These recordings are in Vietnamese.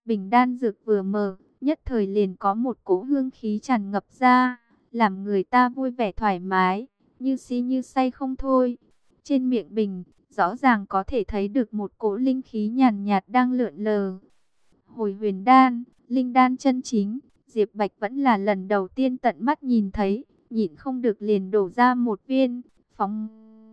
Bình đan dược vừa mở, nhất thời liền có một cỗ hương khí tràn ngập ra, làm người ta vui vẻ thoải mái, như si như say không thôi. Trên miệng bình, rõ ràng có thể thấy được một cỗ linh khí nhàn nhạt đang lượn lờ. Hồi huyền đan, linh đan chân chính, Diệp Bạch vẫn là lần đầu tiên tận mắt nhìn thấy, nhịn không được liền đổ ra một viên, phóng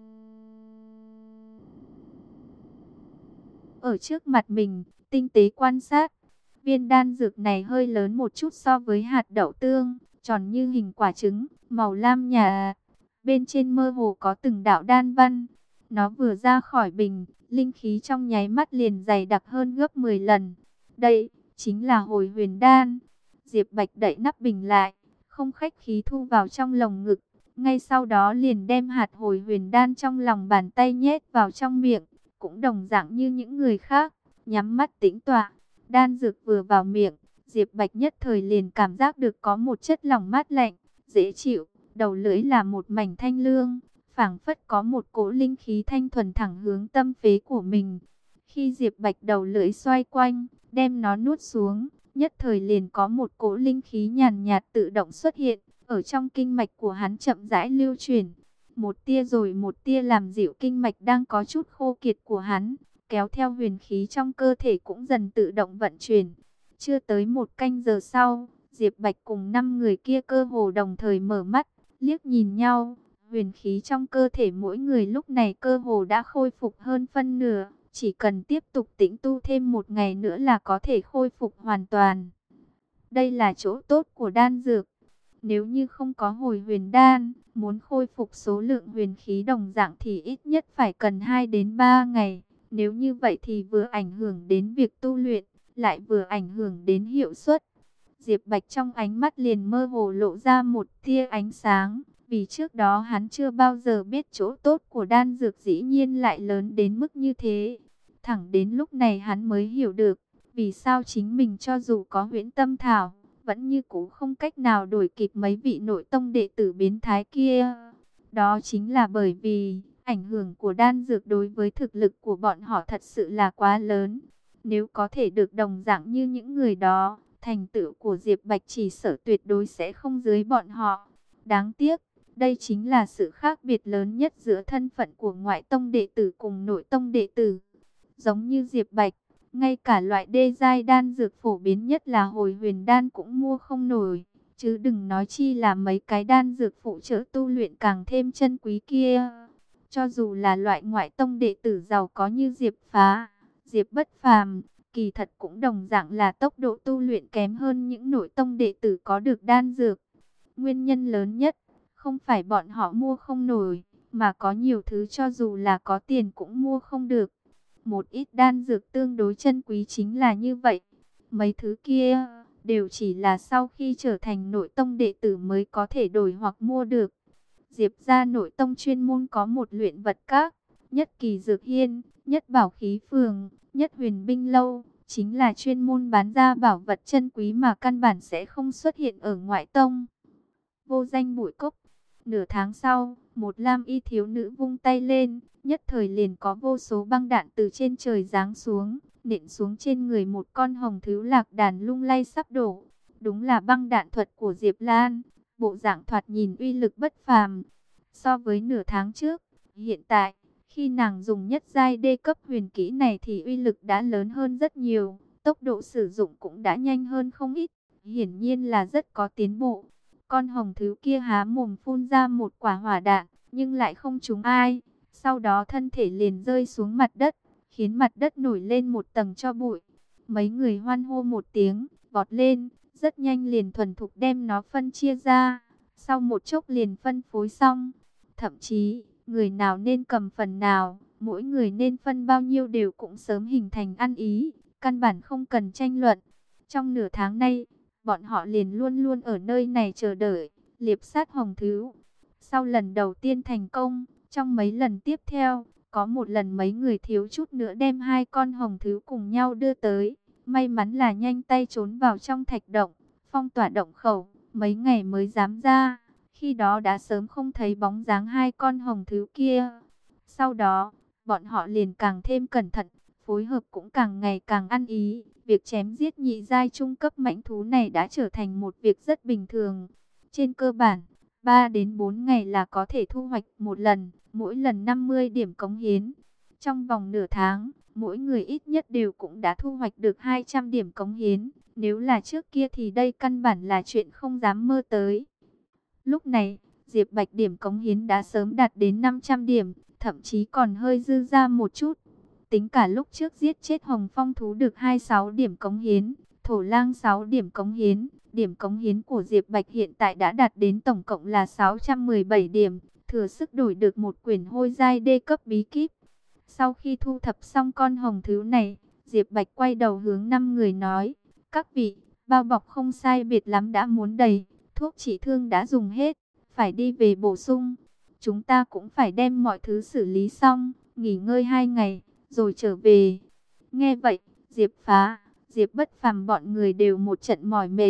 ở trước mặt mình, tinh tế quan sát. Viên đan dược này hơi lớn một chút so với hạt đậu tương, tròn như hình quả trứng, màu lam nhạt, bên trên mơ hồ có từng đạo đan văn. Nó vừa ra khỏi bình, linh khí trong nháy mắt liền dày đặc hơn gấp 10 lần. Đây chính là hồi huyền đan. Diệp Bạch đậy nắp bình lại, không khách khí thu vào trong lồng ngực. Ngay sau đó liền đem hạt hồi huyền đan trong lòng bàn tay nhét vào trong miệng. Cũng đồng dạng như những người khác, nhắm mắt tĩnh tọa. Đan dược vừa vào miệng, Diệp Bạch nhất thời liền cảm giác được có một chất lỏng mát lạnh, dễ chịu. Đầu lưỡi là một mảnh thanh lương, phảng phất có một cỗ linh khí thanh thuần thẳng hướng tâm phế của mình. Khi Diệp Bạch đầu lưỡi xoay quanh, đem nó nuốt xuống, nhất thời liền có một cỗ linh khí nhàn nhạt tự động xuất hiện, ở trong kinh mạch của hắn chậm rãi lưu chuyển. Một tia rồi một tia làm dịu kinh mạch đang có chút khô kiệt của hắn, kéo theo huyền khí trong cơ thể cũng dần tự động vận chuyển. Chưa tới một canh giờ sau, Diệp Bạch cùng 5 người kia cơ hồ đồng thời mở mắt, liếc nhìn nhau. Huyền khí trong cơ thể mỗi người lúc này cơ hồ đã khôi phục hơn phân nửa, chỉ cần tiếp tục tĩnh tu thêm một ngày nữa là có thể khôi phục hoàn toàn. Đây là chỗ tốt của đan dược. Nếu như không có hồi huyền đan, muốn khôi phục số lượng huyền khí đồng dạng thì ít nhất phải cần 2 đến 3 ngày. Nếu như vậy thì vừa ảnh hưởng đến việc tu luyện, lại vừa ảnh hưởng đến hiệu suất. Diệp Bạch trong ánh mắt liền mơ hồ lộ ra một tia ánh sáng, vì trước đó hắn chưa bao giờ biết chỗ tốt của đan dược dĩ nhiên lại lớn đến mức như thế. Thẳng đến lúc này hắn mới hiểu được, vì sao chính mình cho dù có huyễn tâm thảo, vẫn như cũ không cách nào đuổi kịp mấy vị nội tông đệ tử biến thái kia. Đó chính là bởi vì ảnh hưởng của đan dược đối với thực lực của bọn họ thật sự là quá lớn. Nếu có thể được đồng dạng như những người đó, thành tựu của Diệp Bạch chỉ sợ tuyệt đối sẽ không dưới bọn họ. Đáng tiếc, đây chính là sự khác biệt lớn nhất giữa thân phận của ngoại tông đệ tử cùng nội tông đệ tử. Giống như Diệp Bạch, ngay cả loại đê giai đan dược phổ biến nhất là hồi huyền đan cũng mua không nổi, chứ đừng nói chi là mấy cái đan dược phụ trợ tu luyện càng thêm chân quý kia. Cho dù là loại ngoại tông đệ tử giàu có như Diệp Phá, Diệp Bất Phàm, kỳ thật cũng đồng dạng là tốc độ tu luyện kém hơn những nội tông đệ tử có được đan dược. Nguyên nhân lớn nhất, không phải bọn họ mua không nổi, mà có nhiều thứ cho dù là có tiền cũng mua không được. Một ít đan dược tương đối chân quý chính là như vậy. Mấy thứ kia đều chỉ là sau khi trở thành nội tông đệ tử mới có thể đổi hoặc mua được. Diệp gia nội tông chuyên môn có một luyện vật các, nhất kỳ dược hiên, nhất bảo khí phường, nhất huyền binh lâu, chính là chuyên môn bán ra bảo vật chân quý mà căn bản sẽ không xuất hiện ở ngoại tông. Vô danh bụi cốc. Nửa tháng sau, một lam y thiếu nữ vung tay lên, nhất thời liền có vô số băng đạn từ trên trời giáng xuống, nện xuống trên người một con hồng thứu lạc đàn lung lay sắp đổ. Đúng là băng đạn thuật của Diệp Lan, bộ dạng thoạt nhìn uy lực bất phàm. So với nửa tháng trước, hiện tại, khi nàng dùng nhất giai đê cấp huyền kỹ này thì uy lực đã lớn hơn rất nhiều, tốc độ sử dụng cũng đã nhanh hơn không ít, hiển nhiên là rất có tiến bộ. Con hồng thứu kia há mồm phun ra một quả hỏa đạn, nhưng lại không trúng ai. Sau đó thân thể liền rơi xuống mặt đất, khiến mặt đất nổi lên một tầng tro bụi. Mấy người hoan hô một tiếng, vọt lên, rất nhanh liền thuần thục đem nó phân chia ra. Sau một chốc liền phân phối xong. Thậm chí, người nào nên cầm phần nào, mỗi người nên phân bao nhiêu đều cũng sớm hình thành ăn ý, căn bản không cần tranh luận. Trong nửa tháng nay, bọn họ liền luôn luôn ở nơi này chờ đợi, liệp sát hồng thứu. Sau lần đầu tiên thành công, trong mấy lần tiếp theo, có một lần mấy người thiếu chút nữa đem 2 con hồng thứu cùng nhau đưa tới. May mắn là nhanh tay trốn vào trong thạch động, phong tỏa động khẩu, mấy ngày mới dám ra. Khi đó đã sớm không thấy bóng dáng 2 con hồng thứu kia. Sau đó, bọn họ liền càng thêm cẩn thận, phối hợp cũng càng ngày càng ăn ý. việc chém giết nhị giai trung cấp mãnh thú này đã trở thành một việc rất bình thường. Trên cơ bản, 3 đến 4 ngày là có thể thu hoạch một lần, mỗi lần 50 điểm cống hiến. Trong vòng nửa tháng, mỗi người ít nhất đều cũng đã thu hoạch được 200 điểm cống hiến. Nếu là trước kia thì đây căn bản là chuyện không dám mơ tới. Lúc này, Diệp Bạch điểm cống hiến đã sớm đạt đến 500 điểm, thậm chí còn hơi dư ra một chút. Tính cả lúc trước giết chết Hồng Phong thú được 26 điểm cống hiến, Thổ Lang 6 điểm cống hiến. Điểm cống hiến của Diệp Bạch hiện tại đã đạt đến tổng cộng là 617 điểm, thừa sức đổi được một quyển hôi giai D cấp bí kíp. Sau khi thu thập xong con hồng thú này, Diệp Bạch quay đầu hướng 5 người nói: các vị, bao bọc không sai biệt lắm đã muốn đầy, thuốc trị thương đã dùng hết, phải đi về bổ sung. Chúng ta cũng phải đem mọi thứ xử lý xong, nghỉ ngơi 2 ngày, rồi trở về. Nghe vậy, Diệp Phá, Diệp Bất Phàm bọn người đều một trận mỏi mệt.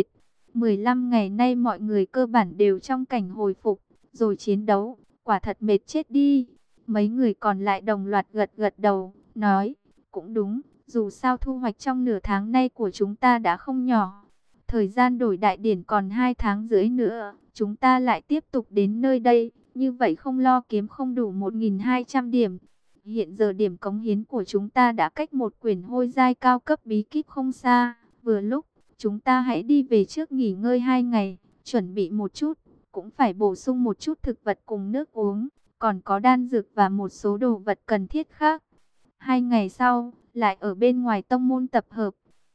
15 ngày nay mọi người cơ bản đều trong cảnh hồi phục, rồi chiến đấu, quả thật mệt chết đi. Mấy người còn lại đồng loạt gật gật đầu, nói, cũng đúng, dù sao thu hoạch trong nửa tháng nay của chúng ta đã không nhỏ. Thời gian đổi đại điển còn 2 tháng rưỡi nữa, chúng ta lại tiếp tục đến nơi đây, như vậy không lo kiếm không đủ 1.200 điểm. Hiện giờ điểm cống hiến của chúng ta đã cách một quyển hôi giai cao cấp bí kíp không xa, vừa lúc, chúng ta hãy đi về trước nghỉ ngơi 2 ngày, chuẩn bị một chút, cũng phải bổ sung một chút thực vật cùng nước uống, còn có đan dược và một số đồ vật cần thiết khác. 2 ngày sau, lại ở bên ngoài tông môn tập hợp.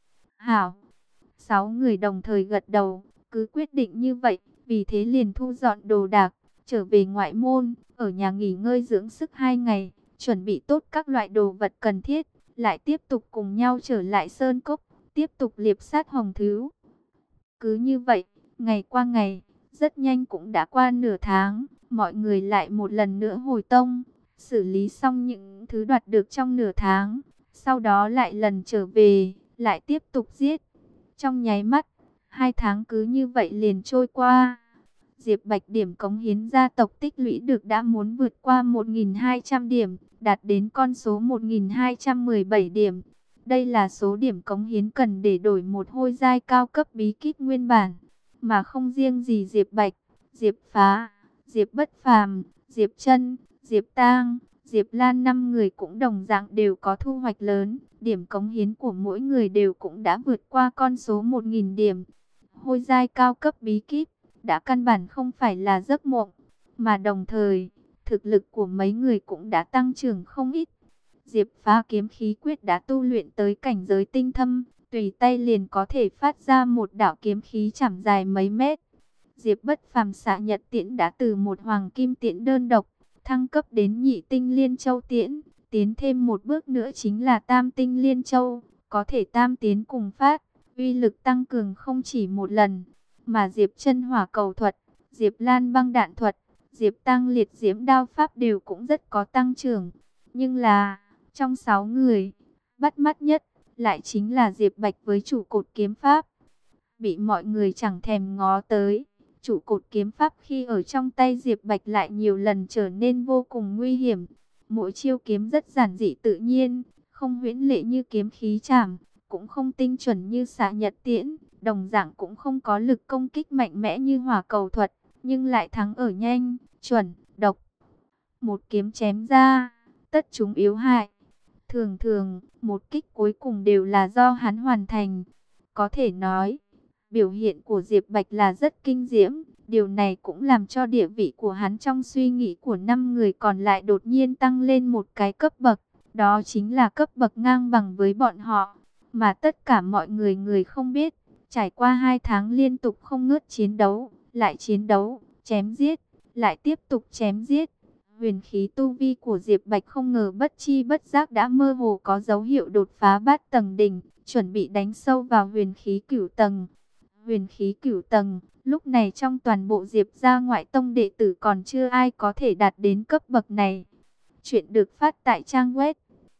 Hảo, 6 người đồng thời gật đầu, cứ quyết định như vậy, vì thế liền thu dọn đồ đạc, trở về ngoại môn, ở nhà nghỉ ngơi dưỡng sức 2 ngày, chuẩn bị tốt các loại đồ vật cần thiết, lại tiếp tục cùng nhau trở lại sơn cốc, tiếp tục liệp sát hồng thú. Cứ như vậy, ngày qua ngày, rất nhanh cũng đã qua nửa tháng, mọi người lại một lần nữa hồi tông, xử lý xong những thứ đoạt được trong nửa tháng, sau đó lại lần trở về, lại tiếp tục giết. Trong nháy mắt, 2 tháng cứ như vậy liền trôi qua. Diệp Bạch điểm cống hiến gia tộc tích lũy được đã muốn vượt qua 1.200 điểm, đạt đến con số 1.217 điểm. Đây là số điểm cống hiến cần để đổi một hôi giai cao cấp bí kíp nguyên bản. Mà không riêng gì Diệp Bạch, Diệp Phá, Diệp Bất Phàm, Diệp Trân, Diệp Tang, Diệp Lan 5 người cũng đồng dạng đều có thu hoạch lớn. Điểm cống hiến của mỗi người đều cũng đã vượt qua con số 1.000 điểm. Hôi giai cao cấp bí kíp đã căn bản không phải là giấc mộng, mà đồng thời, thực lực của mấy người cũng đã tăng trưởng không ít. Diệp Phá kiếm khí quyết đã tu luyện tới cảnh giới tinh thâm, tùy tay liền có thể phát ra một đạo kiếm khí chảm dài mấy mét. Diệp Bất Phàm xạ nhật tiễn đã từ một hoàng kim tiễn đơn độc, thăng cấp đến nhị tinh liên châu tiễn, tiến thêm một bước nữa chính là tam tinh liên châu, có thể tam tiến cùng phát, uy lực tăng cường không chỉ một lần. Mà Diệp Chân hỏa cầu thuật, Diệp Lan băng đạn thuật, Diệp Tăng liệt diễm đao pháp đều cũng rất có tăng trưởng. Nhưng là, trong 6 người, bắt mắt nhất, lại chính là Diệp Bạch với trụ cột kiếm pháp. Bị mọi người chẳng thèm ngó tới, trụ cột kiếm pháp khi ở trong tay Diệp Bạch lại nhiều lần trở nên vô cùng nguy hiểm. Mỗi chiêu kiếm rất giản dị tự nhiên, không huyễn lệ như kiếm khí chảm, cũng không tinh chuẩn như xạ nhật tiễn, đồng dạng cũng không có lực công kích mạnh mẽ như hỏa cầu thuật, nhưng lại thắng ở nhanh, chuẩn, độc. Một kiếm chém ra, tất chúng yếu hại. Thường thường, một kích cuối cùng đều là do hắn hoàn thành. Có thể nói, biểu hiện của Diệp Bạch là rất kinh diễm. Điều này cũng làm cho địa vị của hắn trong suy nghĩ của 5 người còn lại đột nhiên tăng lên một cái cấp bậc. Đó chính là cấp bậc ngang bằng với bọn họ. Mà tất cả mọi người không biết, trải qua 2 tháng liên tục không ngớt chiến đấu, chém giết, lại tiếp tục chém giết. Huyền khí tu vi của Diệp Bạch không ngờ bất chi bất giác đã mơ hồ có dấu hiệu đột phá bát tầng đỉnh, chuẩn bị đánh sâu vào huyền khí cửu tầng. Huyền khí cửu tầng, lúc này trong toàn bộ Diệp gia ngoại tông đệ tử còn chưa ai có thể đạt đến cấp bậc này. Chuyện được phát tại trang web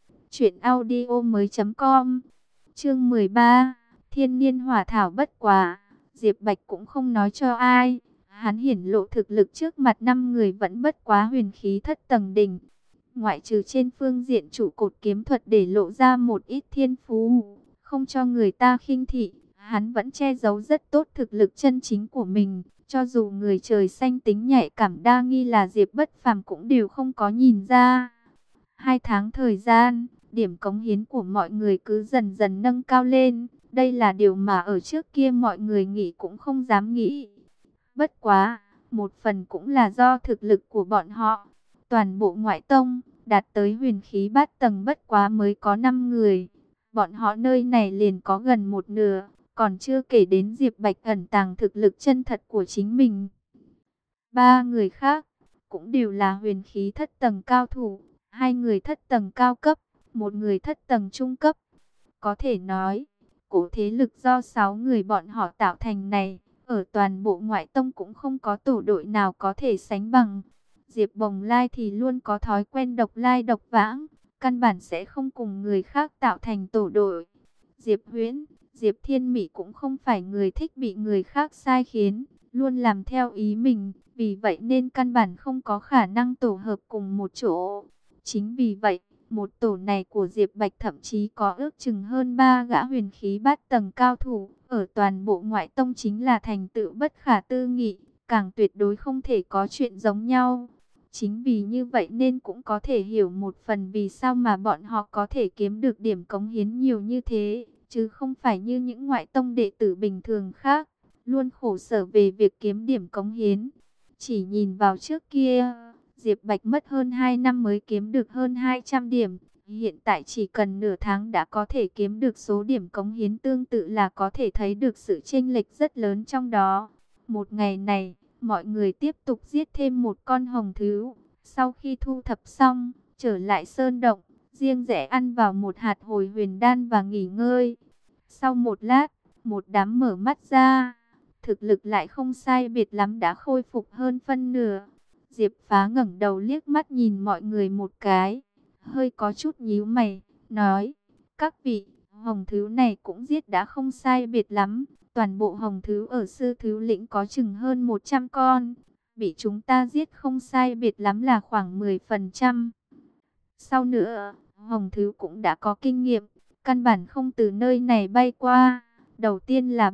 truyệnaudiomoi.com. Chương 13, Thiên Niên Hỏa Thảo bất quả. Diệp Bạch cũng không nói cho ai, hắn hiển lộ thực lực trước mặt 5 người vẫn bất quá huyền khí thất tầng đỉnh. Ngoại trừ trên phương diện trụ cột kiếm thuật để lộ ra một ít thiên phú, không cho người ta khinh thị, hắn vẫn che giấu rất tốt thực lực chân chính của mình. Cho dù người trời xanh tính nhạy cảm đa nghi là Diệp Bất Phàm cũng đều không có nhìn ra. 2 tháng thời gian, điểm cống hiến của mọi người cứ dần dần nâng cao lên. Đây là điều mà ở trước kia mọi người nghĩ cũng không dám nghĩ. Bất quá, một phần cũng là do thực lực của bọn họ. Toàn bộ ngoại tông, đạt tới huyền khí bát tầng bất quá mới có 5 người. Bọn họ nơi này liền có gần một nửa, còn chưa kể đến Diệp Bạch ẩn tàng thực lực chân thật của chính mình. 3 người khác, cũng đều là huyền khí thất tầng cao thủ. 2 người thất tầng cao cấp, 1 người thất tầng trung cấp. Có thể nói, cổ thế lực do 6 người bọn họ tạo thành này, ở toàn bộ ngoại tông cũng không có tổ đội nào có thể sánh bằng. Diệp Bồng Lai thì luôn có thói quen độc lai độc vãng, căn bản sẽ không cùng người khác tạo thành tổ đội. Diệp Huyễn, Diệp Thiên Mỹ cũng không phải người thích bị người khác sai khiến, luôn làm theo ý mình, vì vậy nên căn bản không có khả năng tổ hợp cùng một chỗ. Chính vì vậy, một tổ này của Diệp Bạch thậm chí có ước chừng hơn 3 gã huyền khí bát tầng cao thủ, ở toàn bộ ngoại tông chính là thành tựu bất khả tư nghị, càng tuyệt đối không thể có chuyện giống nhau. Chính vì như vậy nên cũng có thể hiểu một phần vì sao mà bọn họ có thể kiếm được điểm cống hiến nhiều như thế, chứ không phải như những ngoại tông đệ tử bình thường khác, luôn khổ sở về việc kiếm điểm cống hiến. Chỉ nhìn vào trước kia, Diệp Bạch mất hơn 2 năm mới kiếm được hơn 200 điểm. Hiện tại chỉ cần nửa tháng đã có thể kiếm được số điểm cống hiến tương tự là có thể thấy được sự chênh lệch rất lớn trong đó. Một ngày này, mọi người tiếp tục giết thêm một con hồng thú. Sau khi thu thập xong, trở lại sơn động, riêng rẽ ăn vào một hạt hồi huyền đan và nghỉ ngơi. Sau một lát, một đám mở mắt ra, thực lực lại không sai biệt lắm đã khôi phục hơn phân nửa. Diệp Phá ngẩng đầu liếc mắt nhìn mọi người một cái, hơi có chút nhíu mày, nói: các vị, hồng thú này cũng giết đã không sai biệt lắm. Toàn bộ hồng thú ở sư thú lĩnh có chừng hơn 100 con, bị chúng ta giết không sai biệt lắm là khoảng 10%. Sau nữa, hồng thú cũng đã có kinh nghiệm, căn bản không từ nơi này bay qua. Đầu tiên là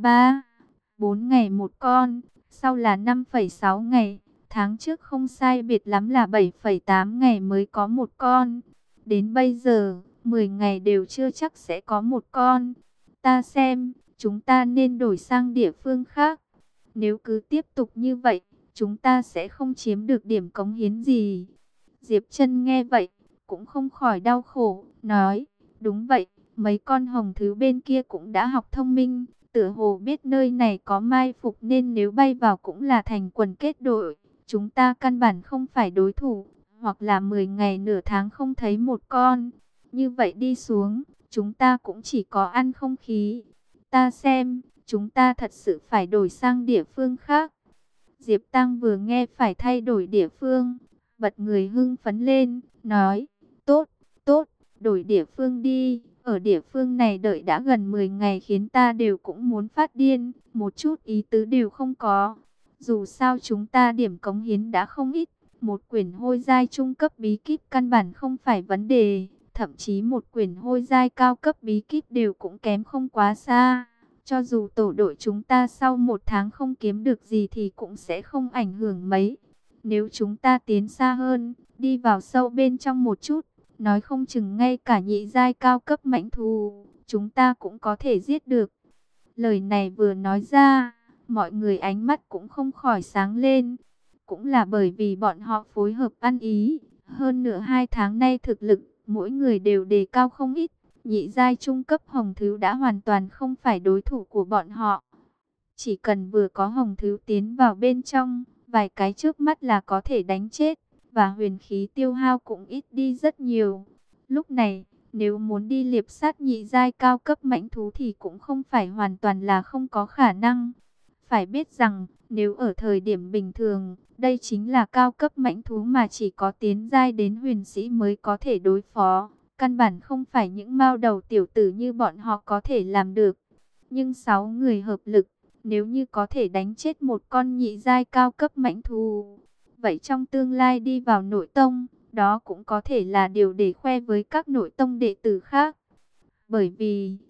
4 ngày một con, sau là 5,6 ngày, tháng trước không sai biệt lắm là 7,8 ngày mới có một con. Đến bây giờ, 10 ngày đều chưa chắc sẽ có một con. Ta xem, chúng ta nên đổi sang địa phương khác. Nếu cứ tiếp tục như vậy, chúng ta sẽ không chiếm được điểm cống hiến gì. Diệp Chân nghe vậy, cũng không khỏi đau khổ, nói: đúng vậy, mấy con hồng thú bên kia cũng đã học thông minh, tựa hồ biết nơi này có mai phục nên nếu bay vào cũng là thành quần kết đội. Chúng ta căn bản không phải đối thủ, hoặc là 10 ngày nửa tháng không thấy một con. Như vậy đi xuống, chúng ta cũng chỉ có ăn không khí. Ta xem, chúng ta thật sự phải đổi sang địa phương khác. Diệp Tăng vừa nghe phải thay đổi địa phương, bật người hưng phấn lên, nói: tốt, tốt, đổi địa phương đi. Ở địa phương này đợi đã gần 10 ngày khiến ta đều cũng muốn phát điên, một chút ý tứ đều không có. Dù sao chúng ta điểm cống hiến đã không ít, một quyển hôi giai trung cấp bí kíp căn bản không phải vấn đề, thậm chí một quyển hôi giai cao cấp bí kíp đều cũng kém không quá xa. Cho dù tổ đội chúng ta sau 1 tháng không kiếm được gì thì cũng sẽ không ảnh hưởng mấy. Nếu chúng ta tiến xa hơn, đi vào sâu bên trong một chút, nói không chừng ngay cả nhị giai cao cấp mãnh thú, chúng ta cũng có thể giết được. Lời này vừa nói ra, mọi người ánh mắt cũng không khỏi sáng lên. Cũng là bởi vì bọn họ phối hợp ăn ý. Hơn nửa 2 tháng nay thực lực, mỗi người đều đề cao không ít. Nhị giai trung cấp hồng thú đã hoàn toàn không phải đối thủ của bọn họ. Chỉ cần vừa có hồng thú tiến vào bên trong, vài cái trước mắt là có thể đánh chết. Và huyền khí tiêu hao cũng ít đi rất nhiều. Lúc này, nếu muốn đi liệp sát nhị giai cao cấp mãnh thú thì cũng không phải hoàn toàn là không có khả năng. Phải biết rằng, nếu ở thời điểm bình thường, đây chính là cao cấp mãnh thú mà chỉ có tiến giai đến huyền sĩ mới có thể đối phó. Căn bản không phải những mao đầu tiểu tử như bọn họ có thể làm được. Nhưng 6 người hợp lực, nếu như có thể đánh chết một con nhị giai cao cấp mãnh thú, vậy trong tương lai đi vào nội tông, đó cũng có thể là điều để khoe với các nội tông đệ tử khác. Bởi vì,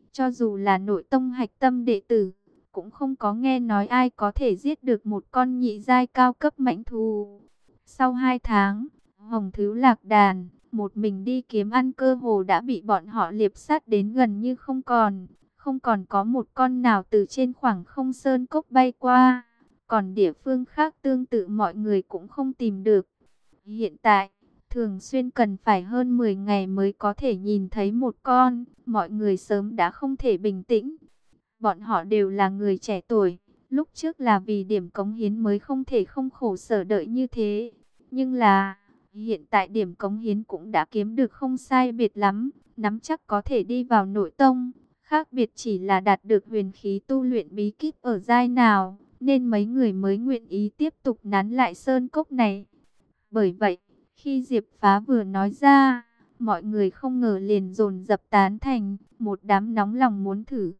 Cho dù là nội tông hạch tâm đệ tử, cũng không có nghe nói ai có thể giết được một con nhị giai cao cấp mãnh thú. Sau 2 tháng, Hồng Thứ lạc đàn, một mình đi kiếm ăn cơ hồ đã bị bọn họ liệp sát đến gần như không còn. Không còn có một con nào từ trên khoảng không sơn cốc bay qua. Còn địa phương khác tương tự mọi người cũng không tìm được. Hiện tại, thường xuyên cần phải hơn 10 ngày mới có thể nhìn thấy một con. Mọi người sớm đã không thể bình tĩnh. Bọn họ đều là người trẻ tuổi. Lúc trước là vì điểm cống hiến mới không thể không khổ sở đợi như thế. Nhưng là, hiện tại điểm cống hiến cũng đã kiếm được không sai biệt lắm. Nắm chắc có thể đi vào nội tông. Khác biệt chỉ là đạt được huyền khí tu luyện bí kíp ở giai nào. Nên mấy người mới nguyện ý tiếp tục nán lại sơn cốc này. Bởi vậy, khi Diệp Phá vừa nói ra, mọi người không ngờ liền dồn dập tán thành, một đám nóng lòng muốn thử.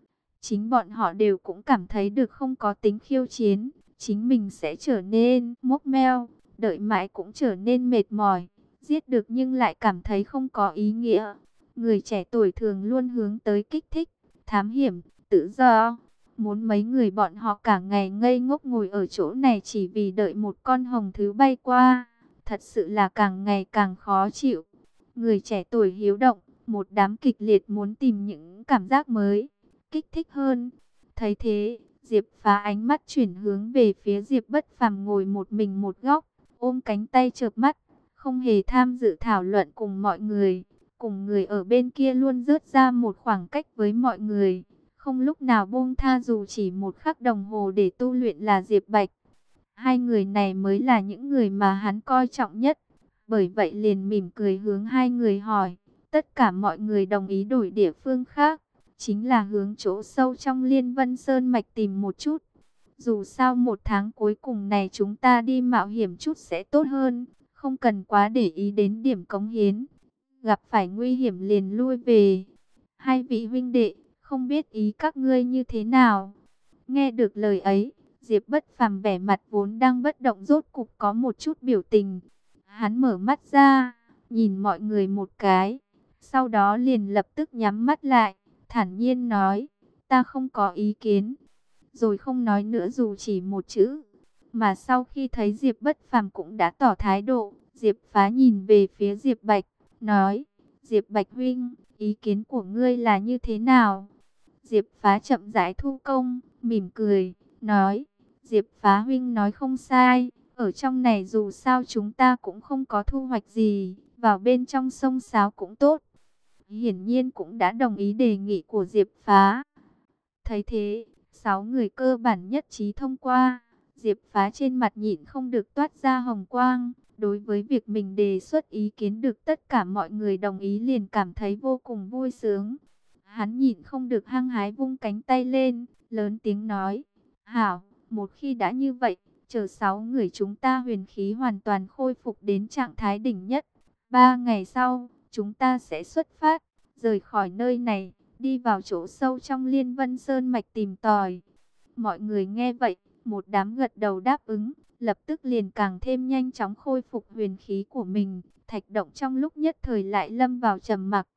Chính bọn họ đều cũng cảm thấy được không có tính khiêu chiến, chính mình sẽ trở nên mốc meo, đợi mãi cũng trở nên mệt mỏi, giết được nhưng lại cảm thấy không có ý nghĩa. Người trẻ tuổi thường luôn hướng tới kích thích, thám hiểm, tự do. Muốn mấy người bọn họ cả ngày ngây ngốc ngồi ở chỗ này chỉ vì đợi một con hồng thứ bay qua, thật sự là càng ngày càng khó chịu. Người trẻ tuổi hiếu động, một đám kịch liệt muốn tìm những cảm giác mới, kích thích hơn. Thấy thế, Diệp Phá ánh mắt chuyển hướng về phía Diệp Bất Phàm ngồi một mình một góc, ôm cánh tay chợp mắt, không hề tham dự thảo luận cùng mọi người. Cùng người ở bên kia luôn rớt ra một khoảng cách với mọi người, không lúc nào buông tha dù chỉ một khắc đồng hồ để tu luyện là Diệp Bạch. Hai người này mới là những người mà hắn coi trọng nhất. Bởi vậy liền mỉm cười hướng hai người hỏi. Tất cả mọi người đồng ý đổi địa phương khác, chính là hướng chỗ sâu trong Liên Vân Sơn Mạch tìm một chút. Dù sao 1 tháng cuối cùng này chúng ta đi mạo hiểm chút sẽ tốt hơn, không cần quá để ý đến điểm cống hiến. Gặp phải nguy hiểm liền lui về. Hai vị huynh đệ, không biết ý các ngươi như thế nào? Nghe được lời ấy, Diệp Bất Phàm vẻ mặt vốn đang bất động rốt cục có một chút biểu tình. Hắn mở mắt ra, nhìn mọi người một cái, sau đó liền lập tức nhắm mắt lại, thản nhiên nói, ta không có ý kiến. Rồi không nói nữa dù chỉ một chữ. Mà sau khi thấy Diệp Bất Phàm cũng đã tỏ thái độ, Diệp Phá nhìn về phía Diệp Bạch, nói, Diệp Bạch huynh, ý kiến của ngươi là như thế nào? Diệp Phá chậm rãi thu công, mỉm cười, nói, Diệp Phá huynh nói không sai, ở trong này dù sao chúng ta cũng không có thu hoạch gì, vào bên trong sông sáo cũng tốt. Hiển nhiên cũng đã đồng ý đề nghị của Diệp Phá. Thấy thế, 6 người cơ bản nhất trí thông qua. Diệp Phá trên mặt nhịn không được toát ra hồng quang. Đối với việc mình đề xuất ý kiến được tất cả mọi người đồng ý liền cảm thấy vô cùng vui sướng. Hắn nhịn không được hăng hái vung cánh tay lên, lớn tiếng nói, hảo, một khi đã như vậy, chờ 6 người chúng ta huyền khí hoàn toàn khôi phục đến trạng thái đỉnh nhất. 3 ngày sau, chúng ta sẽ xuất phát, rời khỏi nơi này, đi vào chỗ sâu trong Liên Vân Sơn Mạch tìm tòi. Mọi người nghe vậy, một đám gật đầu đáp ứng, lập tức liền càng thêm nhanh chóng khôi phục huyền khí của mình. Thạch Động trong lúc nhất thời lại lâm vào trầm mặc.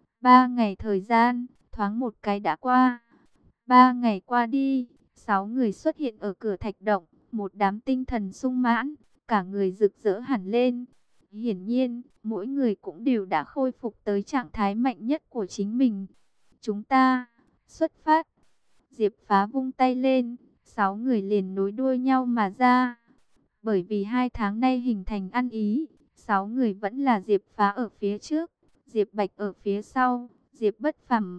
3 ngày thời gian, thoáng một cái đã qua. 3 ngày qua đi, 6 người xuất hiện ở cửa Thạch Động, một đám tinh thần sung mãn, cả người rực rỡ hẳn lên. Hiển nhiên, mỗi người cũng đều đã khôi phục tới trạng thái mạnh nhất của chính mình. Chúng ta, xuất phát. Diệp Phá vung tay lên, 6 người liền nối đuôi nhau mà ra. Bởi vì 2 tháng nay hình thành ăn ý, 6 người vẫn là Diệp Phá ở phía trước, Diệp Bạch ở phía sau, Diệp Bất Phàm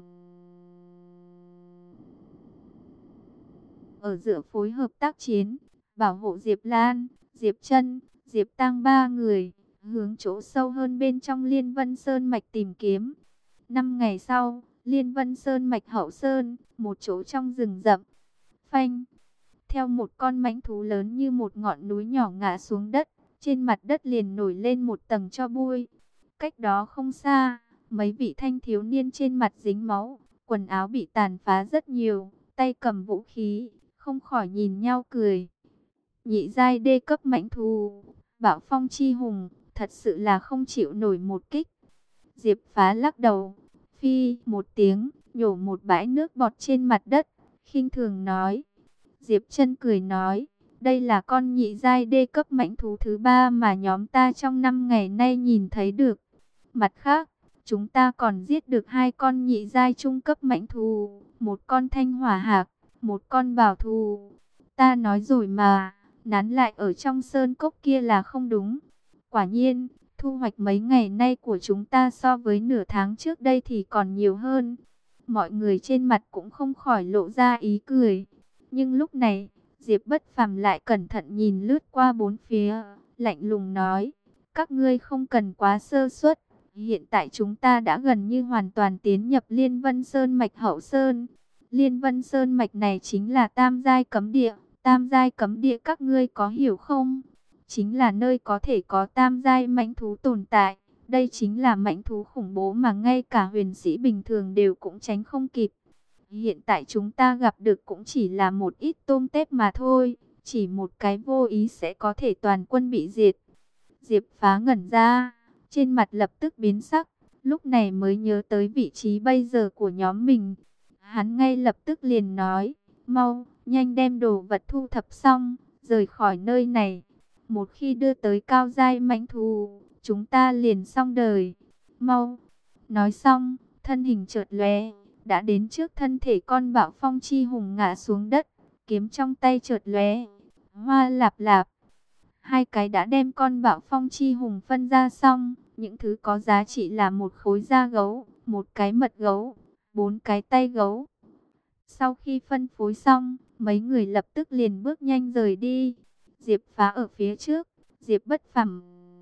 ở giữa phối hợp tác chiến, bảo hộ Diệp Lan, Diệp Trân, Diệp Tăng 3 người, hướng chỗ sâu hơn bên trong Liên Vân Sơn Mạch tìm kiếm. 5 ngày sau, Liên Vân Sơn Mạch hậu sơn, một chỗ trong rừng rậm. Phanh, theo một con mãnh thú lớn như một ngọn núi nhỏ ngã xuống đất, trên mặt đất liền nổi lên một tầng tro bụi. Cách đó không xa, mấy vị thanh thiếu niên trên mặt dính máu, quần áo bị tàn phá rất nhiều, tay cầm vũ khí, không khỏi nhìn nhau cười. Nhị giai đê cấp mãnh thú, Bạo Phong chi hùng, thật sự là không chịu nổi một kích. Diệp Phá lắc đầu, phi một tiếng, nhổ một bãi nước bọt trên mặt đất, khinh thường nói. Diệp Trân cười nói, đây là con nhị giai đê cấp mãnh thú thứ 3 mà nhóm ta trong 5 ngày nay nhìn thấy được. Mặt khác, chúng ta còn giết được 2 con nhị giai trung cấp mãnh thú, một con thanh hỏa hạc, một con bảo thú. Ta nói rồi mà, nán lại ở trong sơn cốc kia là không đúng. Quả nhiên, thu hoạch mấy ngày nay của chúng ta so với nửa tháng trước đây thì còn nhiều hơn. Mọi người trên mặt cũng không khỏi lộ ra ý cười. Nhưng lúc này, Diệp Bất Phàm lại cẩn thận nhìn lướt qua bốn phía, lạnh lùng nói, các ngươi không cần quá sơ suất. Hiện tại chúng ta đã gần như hoàn toàn tiến nhập Liên Vân Sơn mạch hậu sơn. Liên Vân Sơn mạch này chính là tam giai cấm địa. Tam giai cấm địa các ngươi có hiểu không? Chính là nơi có thể có tam giai mãnh thú tồn tại. Đây chính là mãnh thú khủng bố mà ngay cả huyền sĩ bình thường đều cũng tránh không kịp. Hiện tại chúng ta gặp được cũng chỉ là một ít tôm tép mà thôi. Chỉ một cái vô ý sẽ có thể toàn quân bị diệt. Diệp Phá ngẩn ra, trên mặt lập tức biến sắc. Lúc này mới nhớ tới vị trí bây giờ của nhóm mình. Hắn ngay lập tức liền nói, mau, nhanh đem đồ vật thu thập xong, rời khỏi nơi này. Một khi đưa tới cao giai mãnh thú, chúng ta liền xong đời. Mau. Nói xong, thân hình chợt lóe, đã đến trước thân thể con Bạo Phong chi hùng ngã xuống đất, kiếm trong tay chợt lóe, hoa lạp lạp. Hai cái đã đem con Bạo Phong chi hùng phân ra xong, những thứ có giá trị là một khối da gấu, một cái mật gấu, 4 cái tay gấu. Sau khi phân phối xong, mấy người lập tức liền bước nhanh rời đi. Diệp Phá ở phía trước, Diệp Bất Phàm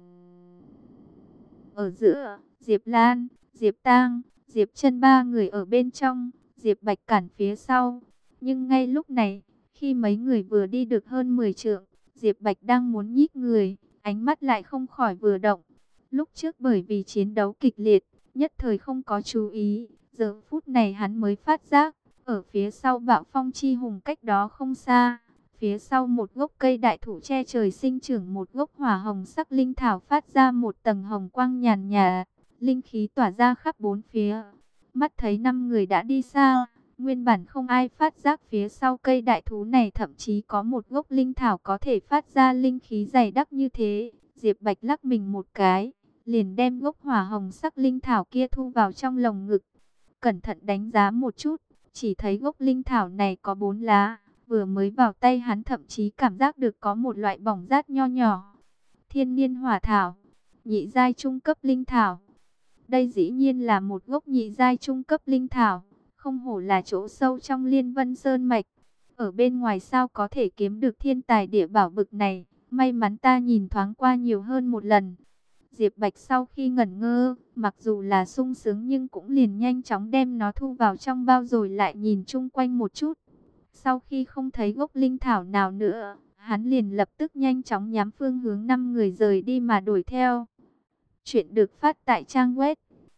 ở giữa, Diệp Lan, Diệp Tang, Diệp Trân ba người ở bên trong, Diệp Bạch cản phía sau. Nhưng ngay lúc này, khi mấy người vừa đi được hơn 10 trượng, Diệp Bạch đang muốn nhích người, ánh mắt lại không khỏi vừa động. Lúc trước bởi vì chiến đấu kịch liệt, nhất thời không có chú ý, giờ phút này hắn mới phát giác, ở phía sau Bạo Phong chi hùng cách đó không xa, phía sau một gốc cây đại thụ che trời sinh trưởng một gốc hỏa hồng sắc linh thảo phát ra một tầng hồng quang nhàn nhạt, linh khí tỏa ra khắp bốn phía. Mắt thấy 5 người đã đi xa, nguyên bản không ai phát giác phía sau cây đại thú này thậm chí có một gốc linh thảo có thể phát ra linh khí dày đặc như thế. Diệp Bạch lắc mình một cái, liền đem gốc hỏa hồng sắc linh thảo kia thu vào trong lồng ngực. Cẩn thận đánh giá một chút, chỉ thấy gốc linh thảo này có 4 lá. Vừa mới vào tay hắn thậm chí cảm giác được có một loại bỏng rát nho nhỏ. Thiên niên hỏa thảo, nhị giai trung cấp linh thảo. Đây dĩ nhiên là một gốc nhị giai trung cấp linh thảo. Không hổ là chỗ sâu trong Liên Vân Sơn mạch. Ở bên ngoài sao có thể kiếm được thiên tài địa bảo bực này. May mắn ta nhìn thoáng qua nhiều hơn một lần. Diệp Bạch sau khi ngẩn ngơ, mặc dù là sung sướng nhưng cũng liền nhanh chóng đem nó thu vào trong bao rồi lại nhìn chung quanh một chút. Sau khi không thấy gốc linh thảo nào nữa, hắn liền lập tức nhanh chóng nhắm phương hướng 5 người rời đi mà đuổi theo. Chuyện được phát tại trang web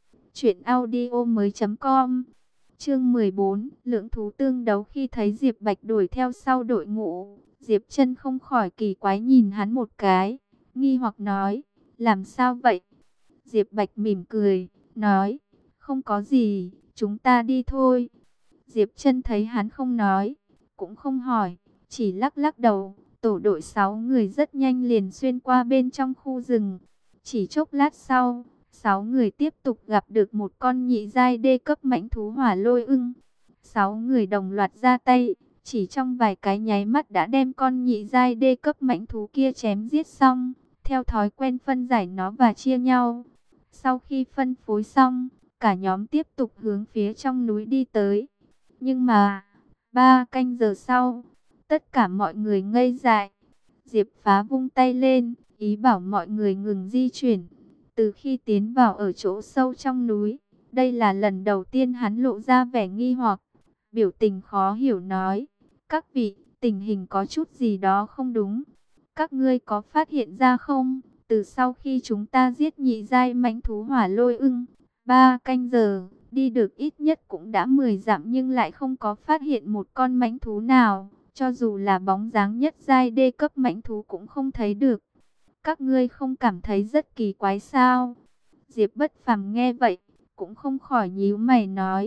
truyệnaudiomoi.com. Chương 14, lưỡng thú tương đấu. Khi thấy Diệp Bạch đuổi theo sau đội ngũ, Diệp Trân không khỏi kỳ quái nhìn hắn một cái, nghi hoặc nói, làm sao vậy? Diệp Bạch mỉm cười, nói, không có gì, chúng ta đi thôi. Diệp Trân thấy hắn không nói, cũng không hỏi, chỉ lắc lắc đầu. Tổ đội 6 người rất nhanh liền xuyên qua bên trong khu rừng. Chỉ chốc lát sau, 6 người tiếp tục gặp được một con nhị giai đê cấp mãnh thú hỏa lôi ưng. 6 người đồng loạt ra tay, chỉ trong vài cái nháy mắt đã đem con nhị giai đê cấp mãnh thú kia chém giết xong. Theo thói quen phân giải nó và chia nhau. Sau khi phân phối xong, cả nhóm tiếp tục hướng phía trong núi đi tới. Nhưng mà 3 canh giờ sau, tất cả mọi người ngây dại. Diệp Phá vung tay lên, ý bảo mọi người ngừng di chuyển. Từ khi tiến vào ở chỗ sâu trong núi, đây là lần đầu tiên hắn lộ ra vẻ nghi hoặc, biểu tình khó hiểu nói, các vị, tình hình có chút gì đó không đúng. Các ngươi có phát hiện ra không, từ sau khi chúng ta giết nhị giai mãnh thú hỏa lôi ưng, 3 canh giờ, đi được ít nhất cũng đã 10 dặm nhưng lại không có phát hiện một con mãnh thú nào, cho dù là bóng dáng nhất giai đê cấp mãnh thú cũng không thấy được. Các ngươi không cảm thấy rất kỳ quái sao? Diệp Bất Phàm nghe vậy, cũng không khỏi nhíu mày nói,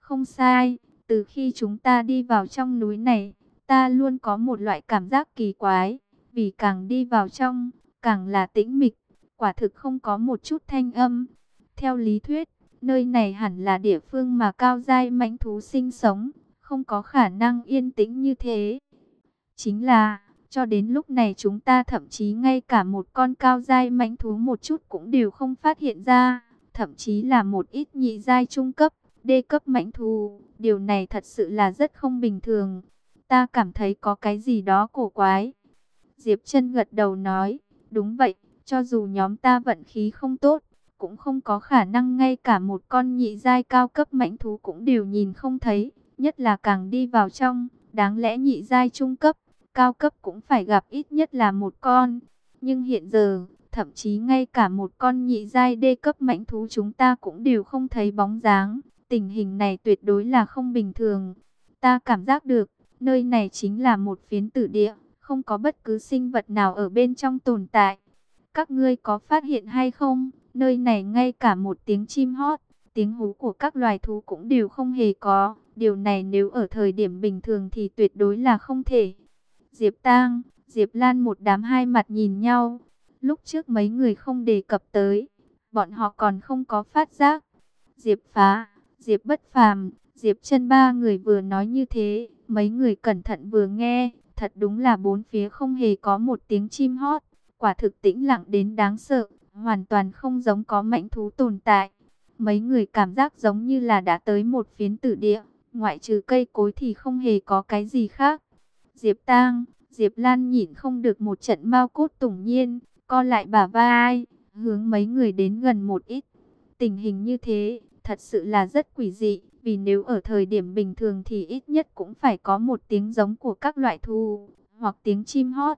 Không sai, từ khi chúng ta đi vào trong núi này, ta luôn có một loại cảm giác kỳ quái, vì càng đi vào trong, càng là tĩnh mịch, quả thực không có một chút thanh âm. Theo lý thuyết, nơi này hẳn là địa phương mà cao giai mãnh thú sinh sống, không có khả năng yên tĩnh như thế. Chính là, cho đến lúc này chúng ta thậm chí ngay cả một con cao giai mãnh thú một chút cũng đều không phát hiện ra, thậm chí là một ít nhị giai trung cấp, đê cấp mãnh thú, điều này thật sự là rất không bình thường. Ta cảm thấy có cái gì đó cổ quái. Diệp Chân gật đầu nói, đúng vậy, cho dù nhóm ta vận khí không tốt, cũng không có khả năng ngay cả một con nhị giai cao cấp mãnh thú cũng đều nhìn không thấy, nhất là càng đi vào trong, đáng lẽ nhị giai trung cấp, cao cấp cũng phải gặp ít nhất là một con. Nhưng hiện giờ, thậm chí ngay cả một con nhị giai đê cấp mãnh thú chúng ta cũng đều không thấy bóng dáng. Tình hình này tuyệt đối là không bình thường. Ta cảm giác được, nơi này chính là một phiến tử địa, không có bất cứ sinh vật nào ở bên trong tồn tại. Các ngươi có phát hiện hay không? Nơi này ngay cả một tiếng chim hót, tiếng hú của các loài thú cũng đều không hề có. Điều này nếu ở thời điểm bình thường thì tuyệt đối là không thể. Diệp Tang, Diệp Lan một đám hai mặt nhìn nhau. Lúc trước mấy người không đề cập tới, bọn họ còn không có phát giác. Diệp Phá, Diệp Bất Phàm, Diệp Chân ba người vừa nói như thế, mấy người cẩn thận vừa nghe, thật đúng là bốn phía không hề có một tiếng chim hót, quả thực tĩnh lặng đến đáng sợ, hoàn toàn không giống có mãnh thú tồn tại. Mấy người cảm giác giống như là đã tới một phiến tử địa, ngoại trừ cây cối thì không hề có cái gì khác. Diệp Tang, Diệp Lan nhịn không được một trận mau cốt tủng nhiên, co lại bả vai, hướng mấy người đến gần một ít. Tình hình như thế, thật sự là rất quỷ dị, vì nếu ở thời điểm bình thường thì ít nhất cũng phải có một tiếng giống của các loại thú, hoặc tiếng chim hót.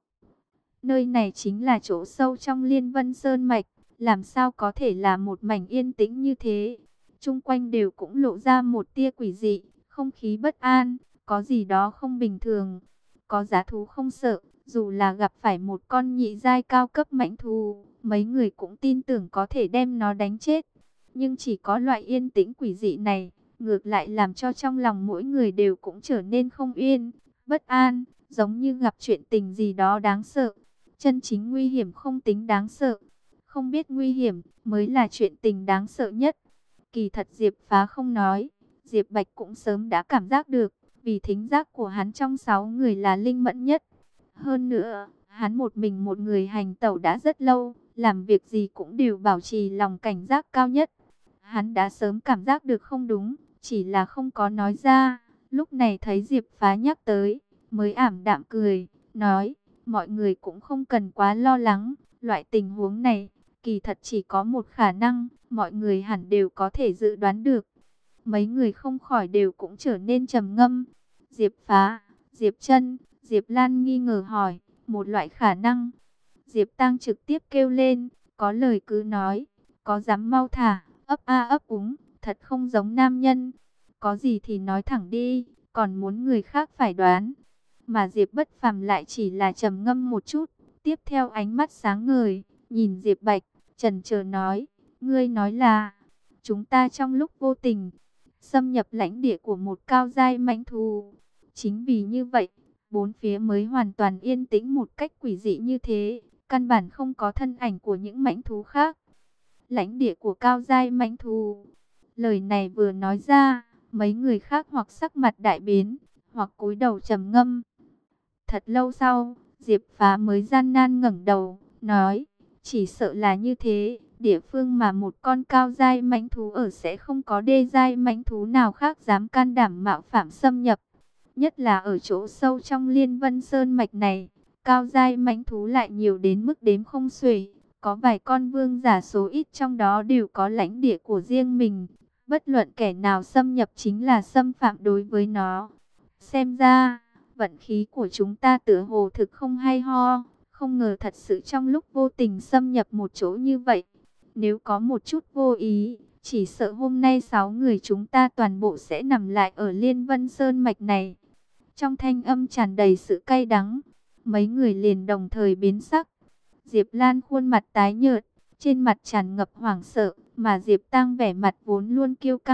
Nơi này chính là chỗ sâu trong Liên Vân Sơn Mạch, làm sao có thể là một mảnh yên tĩnh như thế. Trung quanh đều cũng lộ ra một tia quỷ dị, không khí bất an, có gì đó không bình thường. Có giá thú không sợ, dù là gặp phải một con nhị giai cao cấp mãnh thú, mấy người cũng tin tưởng có thể đem nó đánh chết. Nhưng chỉ có loại yên tĩnh quỷ dị này, ngược lại làm cho trong lòng mỗi người đều cũng trở nên không yên, bất an, giống như gặp chuyện tình gì đó đáng sợ. Chân chính nguy hiểm không tính đáng sợ, không biết nguy hiểm mới là chuyện tình đáng sợ nhất. Kỳ thật Diệp Phá không nói, Diệp Bạch cũng sớm đã cảm giác được, vì thính giác của hắn trong 6 người là linh mẫn nhất. Hơn nữa, hắn một mình một người hành tẩu đã rất lâu, làm việc gì cũng đều bảo trì lòng cảnh giác cao nhất. Hắn đã sớm cảm giác được không đúng, chỉ là không có nói ra. Lúc này thấy Diệp Phá nhắc tới, mới ảm đạm cười, nói, mọi người cũng không cần quá lo lắng. Loại tình huống này, kỳ thật chỉ có một khả năng, mọi người hẳn đều có thể dự đoán được. Mấy người không khỏi đều cũng trở nên trầm ngâm. Diệp Phá, Diệp Chân, Diệp Lan nghi ngờ hỏi, một loại khả năng. Diệp Tăng trực tiếp kêu lên, có lời cứ nói, có dám mau thả, ấp a ấp úng, thật không giống nam nhân. Có gì thì nói thẳng đi, còn muốn người khác phải đoán. Mà Diệp Bất Phàm lại chỉ là trầm ngâm một chút, tiếp theo ánh mắt sáng ngời, nhìn Diệp Bạch, chần chờ nói, ngươi nói là, chúng ta trong lúc vô tình, xâm nhập lãnh địa của một cao giai mãnh thú. Chính vì như vậy, bốn phía mới hoàn toàn yên tĩnh một cách quỷ dị như thế, căn bản không có thân ảnh của những mãnh thú khác. Lãnh địa của cao giai mãnh thú. Lời này vừa nói ra, mấy người khác hoặc sắc mặt đại biến, hoặc cúi đầu trầm ngâm. Thật lâu sau, Diệp Phá mới gian nan ngẩng đầu, nói, chỉ sợ là như thế, địa phương mà một con cao giai mãnh thú ở sẽ không có đê giai mãnh thú nào khác dám can đảm mạo phạm xâm nhập. Nhất là ở chỗ sâu trong Liên Vân Sơn Mạch này, cao giai mãnh thú lại nhiều đến mức đếm không xuể. Có vài con vương giả số ít trong đó đều có lãnh địa của riêng mình. Bất luận kẻ nào xâm nhập chính là xâm phạm đối với nó. Xem ra, vận khí của chúng ta tựa hồ thực không hay ho. Không ngờ thật sự trong lúc vô tình xâm nhập một chỗ như vậy. Nếu có một chút vô ý, chỉ sợ hôm nay 6 người chúng ta toàn bộ sẽ nằm lại ở Liên Vân Sơn Mạch này. Trong thanh âm tràn đầy sự cay đắng, mấy người liền đồng thời biến sắc. Diệp Lan khuôn mặt tái nhợt, trên mặt tràn ngập hoảng sợ, mà Diệp Tăng vẻ mặt vốn luôn kiêu căng,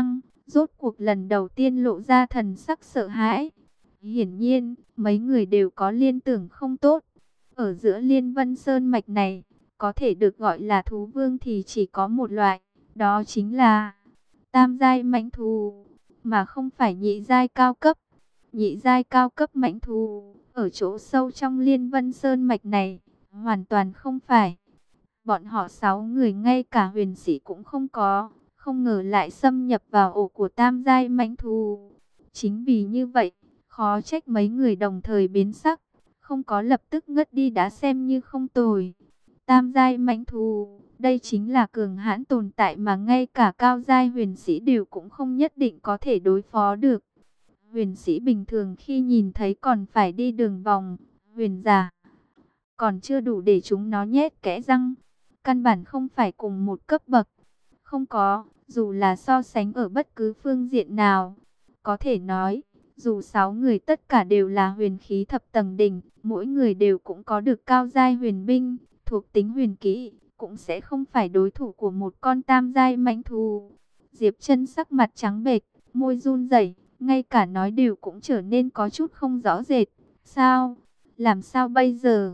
rốt cuộc lần đầu tiên lộ ra thần sắc sợ hãi. Hiển nhiên, mấy người đều có liên tưởng không tốt. Ở giữa Liên Vân Sơn mạch này, có thể được gọi là thú vương thì chỉ có một loại, đó chính là tam giai mãnh thú, mà không phải nhị giai cao cấp. Nhị giai cao cấp mãnh thú, ở chỗ sâu trong Liên Vân Sơn mạch này, hoàn toàn không phải. Bọn họ 6 người ngay cả huyền sĩ cũng không có, không ngờ lại xâm nhập vào ổ của tam giai mãnh thú. Chính vì như vậy, khó trách mấy người đồng thời biến sắc, không có lập tức ngất đi đã xem như không tồi. Tam giai mãnh thú, đây chính là cường hãn tồn tại mà ngay cả cao giai huyền sĩ đều cũng không nhất định có thể đối phó được. Huyền sĩ bình thường khi nhìn thấy còn phải đi đường vòng, huyền giả còn chưa đủ để chúng nó nhét kẽ răng, căn bản không phải cùng một cấp bậc. Không có, dù là so sánh ở bất cứ phương diện nào, có thể nói, dù 6 người tất cả đều là huyền khí thập tầng đỉnh, mỗi người đều cũng có được cao giai huyền binh, thuộc tính huyền kỹ, cũng sẽ không phải đối thủ của một con tam giai mãnh thú. Diệp Chân sắc mặt trắng bệch, môi run rẩy, ngay cả nói đều cũng trở nên có chút không rõ rệt. Sao? Làm sao bây giờ?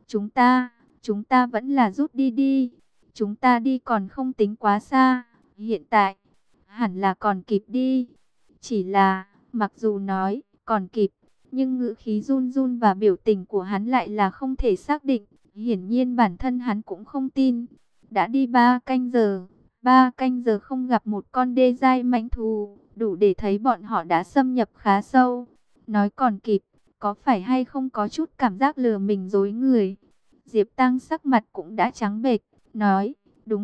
Chúng ta vẫn là rút đi đi. Chúng ta đi còn không tính quá xa. Hiện tại, hẳn là còn kịp đi. Chỉ là, mặc dù nói, còn kịp, nhưng ngữ khí run run và biểu tình của hắn lại là không thể xác định. Hiển nhiên bản thân hắn cũng không tin. Đã đi 3 canh giờ, 3 canh giờ không gặp một con đê giai mãnh thú, đủ để thấy bọn họ đã xâm nhập khá sâu. Nói còn kịp, có phải hay không có chút cảm giác lừa mình dối người? Diệp Tăng sắc mặt cũng đã trắng bệch, nói,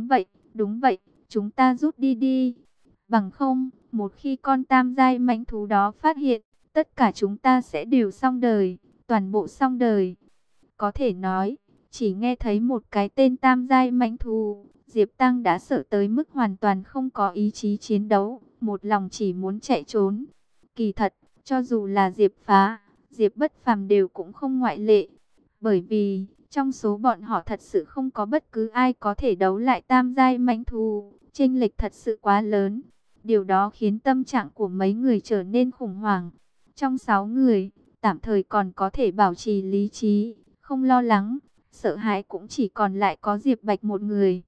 đúng vậy, chúng ta rút đi đi. Bằng không, một khi con tam giai mãnh thú đó phát hiện, tất cả chúng ta sẽ đều xong đời, toàn bộ xong đời. Có thể nói, chỉ nghe thấy một cái tên tam giai mãnh thú, Diệp Tăng đã sợ tới mức hoàn toàn không có ý chí chiến đấu, một lòng chỉ muốn chạy trốn. Kỳ thật, cho dù là Diệp Phá, Diệp Bất Phàm đều cũng không ngoại lệ, bởi vì trong số bọn họ thật sự không có bất cứ ai có thể đấu lại tam giai mãnh thú, chênh lệch thật sự quá lớn. Điều đó khiến tâm trạng của mấy người trở nên khủng hoảng. Trong 6 người, tạm thời còn có thể bảo trì lý trí, không lo lắng, sợ hãi cũng chỉ còn lại có Diệp Bạch một người.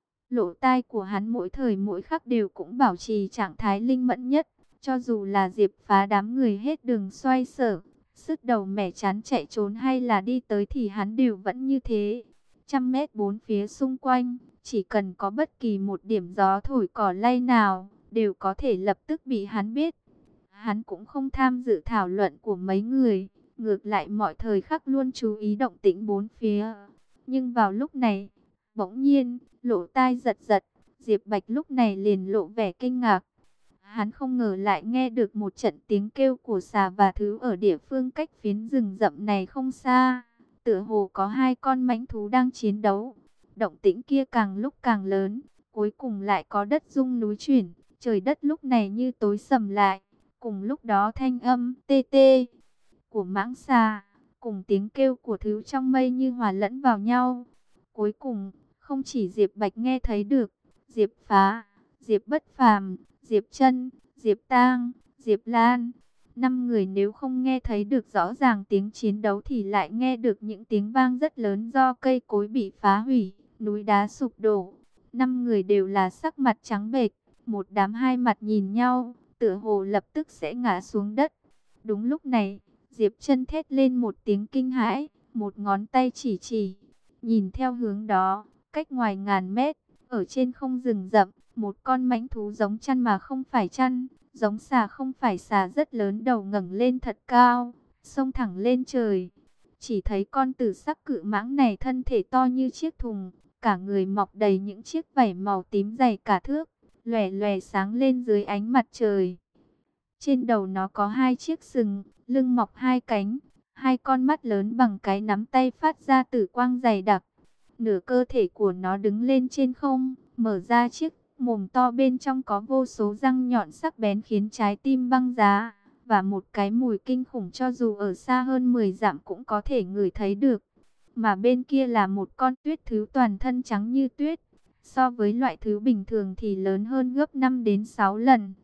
Lỗ tai của hắn mỗi thời mỗi khắc đều cũng bảo trì trạng thái linh mẫn nhất, cho dù là Diệp Phá đám người hết đường xoay sở, sứt đầu mẻ chán chạy trốn hay là đi tới thì hắn đều vẫn như thế. 100 mét bốn phía xung quanh, chỉ cần có bất kỳ một điểm gió thổi cỏ lay nào, đều có thể lập tức bị hắn biết. Hắn cũng không tham dự thảo luận của mấy người, ngược lại mọi thời khắc luôn chú ý động tĩnh bốn phía. Nhưng vào lúc này, bỗng nhiên, lỗ tai giật giật, Diệp Bạch lúc này liền lộ vẻ kinh ngạc. Hắn không ngờ lại nghe được một trận tiếng kêu của xà và thú ở địa phương cách phiến rừng rậm này không xa. Tựa hồ có 2 con mãnh thú đang chiến đấu. Động tĩnh kia càng lúc càng lớn, cuối cùng lại có đất rung núi chuyển, trời đất lúc này như tối sầm lại. Cùng lúc đó thanh âm tê tê của mãng xà, cùng tiếng kêu của thú trong mây như hòa lẫn vào nhau. Cuối cùng, không chỉ Diệp Bạch nghe thấy được, Diệp Phá, Diệp Bất Phàm, Diệp Chân, Diệp Tang, Diệp Lan, 5 người nếu không nghe thấy được rõ ràng tiếng chiến đấu thì lại nghe được những tiếng vang rất lớn do cây cối bị phá hủy, núi đá sụp đổ. 5 người đều là sắc mặt trắng bệch, một đám hai mặt nhìn nhau, tựa hồ lập tức sẽ ngã xuống đất. Đúng lúc này, Diệp Chân thét lên một tiếng kinh hãi, một ngón tay chỉ, nhìn theo hướng đó, cách ngoài ngàn mét, ở trên không rừng rậm, một con mãnh thú giống chăn mà không phải chăn, giống xà không phải xà rất lớn, đầu ngẩng lên thật cao, xông thẳng lên trời. Chỉ thấy con tử sắc cự mãng này thân thể to như chiếc thùng, cả người mọc đầy những chiếc vảy màu tím dày cả thước, lòe lòe sáng lên dưới ánh mặt trời. Trên đầu nó có 2 chiếc sừng, lưng mọc 2 cánh, 2 con mắt lớn bằng cái nắm tay phát ra tử quang dày đặc. Nửa cơ thể của nó đứng lên trên không, mở ra chiếc mồm to, bên trong có vô số răng nhọn sắc bén khiến trái tim băng giá, và một cái mùi kinh khủng cho dù ở xa hơn 10 dặm cũng có thể ngửi thấy được. Mà bên kia là một con tuyết thú toàn thân trắng như tuyết, so với loại thú bình thường thì lớn hơn gấp 5 đến 6 lần.